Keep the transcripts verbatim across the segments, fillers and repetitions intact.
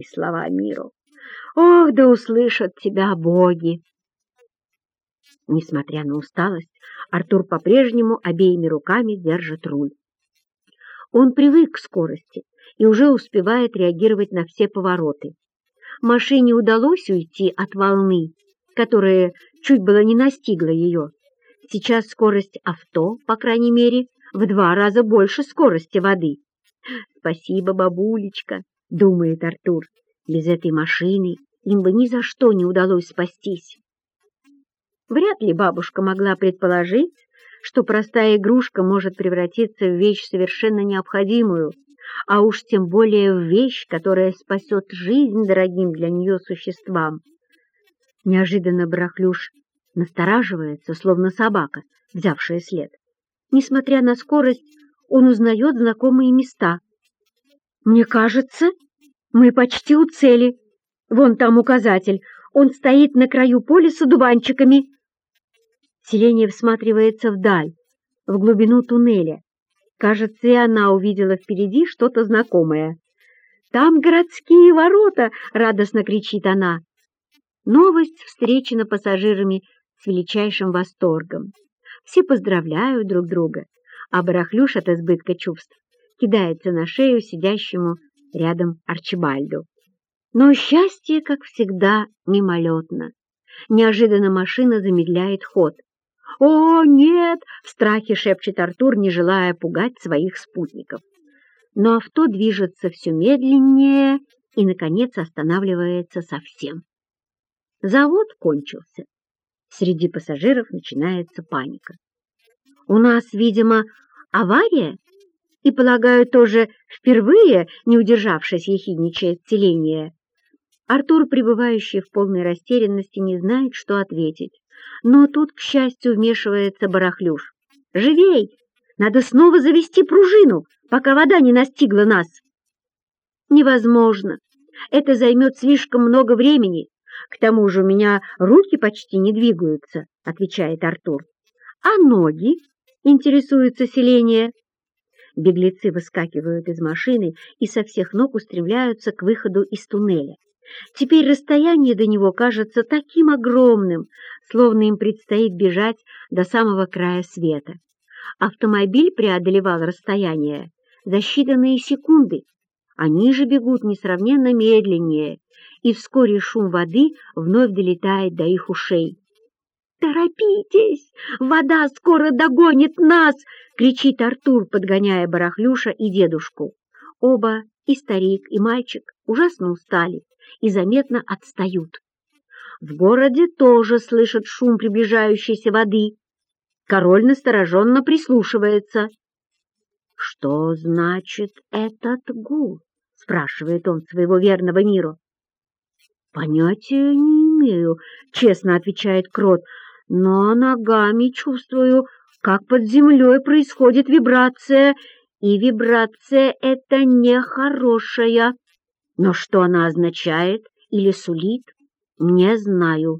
слова миру. Ох, да услышат тебя боги!» Несмотря на усталость, Артур по-прежнему обеими руками держит руль. Он привык к скорости и уже успевает реагировать на все повороты. Машине удалось уйти от волны, которая чуть было не настигла ее. Сейчас скорость авто, по крайней мере, в два раза больше скорости воды. «Спасибо, бабулечка», — думает Артур. «Без этой машины им бы ни за что не удалось спастись». Вряд ли бабушка могла предположить, что простая игрушка может превратиться в вещь совершенно необходимую, а уж тем более в вещь, которая спасет жизнь дорогим для нее существам. Неожиданно Барахлюш настораживается, словно собака, взявшая след. Несмотря на скорость, он узнает знакомые места. «Мне кажется, мы почти у цели. Вон там указатель, он стоит на краю поля с одуванчиками». Селения всматривается вдаль, в глубину туннеля. Кажется, и она увидела впереди что-то знакомое. «Там городские ворота!» — радостно кричит она. Новость встречена пассажирами с величайшим восторгом. Все поздравляют друг друга, а Барахлюш от избытка чувств кидается на шею сидящему рядом Арчибальду. Но счастье, как всегда, мимолетно. Неожиданно машина замедляет ход. «О, нет!» — в страхе шепчет Артур, не желая пугать своих спутников. Но авто движется все медленнее и, наконец, останавливается совсем. Завод кончился. Среди пассажиров начинается паника. «У нас, видимо, авария?» И, полагаю, тоже впервые, не удержавшись, ехидничает Селения. Артур, пребывающий в полной растерянности, не знает, что ответить. Но тут, к счастью, вмешивается Барахлюш. «Живей! Надо снова завести пружину, пока вода не настигла нас!» «Невозможно. Это займет слишком много времени. К тому же у меня руки почти не двигаются», — отвечает Артур. «А ноги?» — интересуется Селения. Беглецы выскакивают из машины и со всех ног устремляются к выходу из туннеля. Теперь расстояние до него кажется таким огромным, словно им предстоит бежать до самого края света. Автомобиль преодолевал расстояние за считанные секунды. Они же бегут несравненно медленнее, и вскоре шум воды вновь долетает до их ушей. «Торопитесь! Вода скоро догонит нас!» — кричит Артур, подгоняя Барахлюша и дедушку. Оба, и старик, и мальчик, ужасно устали и заметно отстают. В городе тоже слышат шум приближающейся воды. Король настороженно прислушивается. «Что значит этот гул?» — спрашивает он своего верного Миру. «Понятия не имею», — честно отвечает Крот, «но ногами чувствую, как под землей происходит вибрация, и вибрация эта нехорошая. Но что она означает или сулит, не знаю».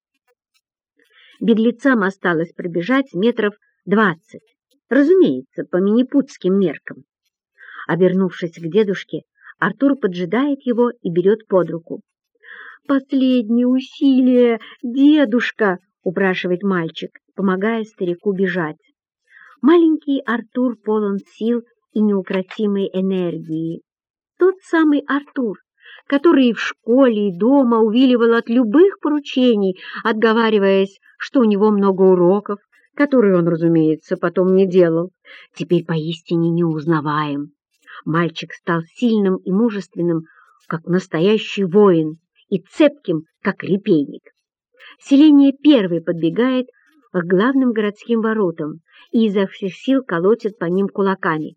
Беглецам осталось пробежать метров двадцать, разумеется, по минипутским меркам. Обернувшись к дедушке, Артур поджидает его и берет под руку. «Последние усилия, дедушка!» — упрашивает мальчик, помогая старику бежать. Маленький Артур полон сил и неукротимой энергии. Тот самый Артур, который и в школе, и дома увиливал от любых поручений, отговариваясь, что у него много уроков, которые он, разумеется, потом не делал, теперь поистине неузнаваем. Мальчик стал сильным и мужественным, как настоящий воин, и цепким, как репейник. Селение первый подбегает к главным городским воротам и изо всех сил колотит по ним кулаками.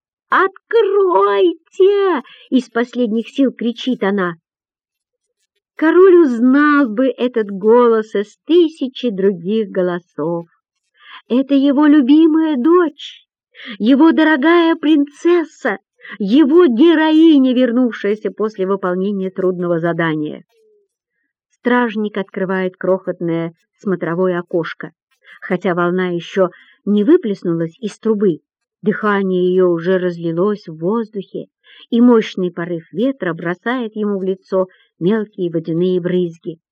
«Откройте!» — из последних сил кричит она. Король узнал бы этот голос из тысячи других голосов. Это его любимая дочь, его дорогая принцесса, его героиня, вернувшаяся после выполнения трудного задания. Стражник открывает крохотное смотровое окошко. Хотя волна еще не выплеснулась из трубы, дыхание ее уже разлилось в воздухе, и мощный порыв ветра бросает ему в лицо мелкие водяные брызги.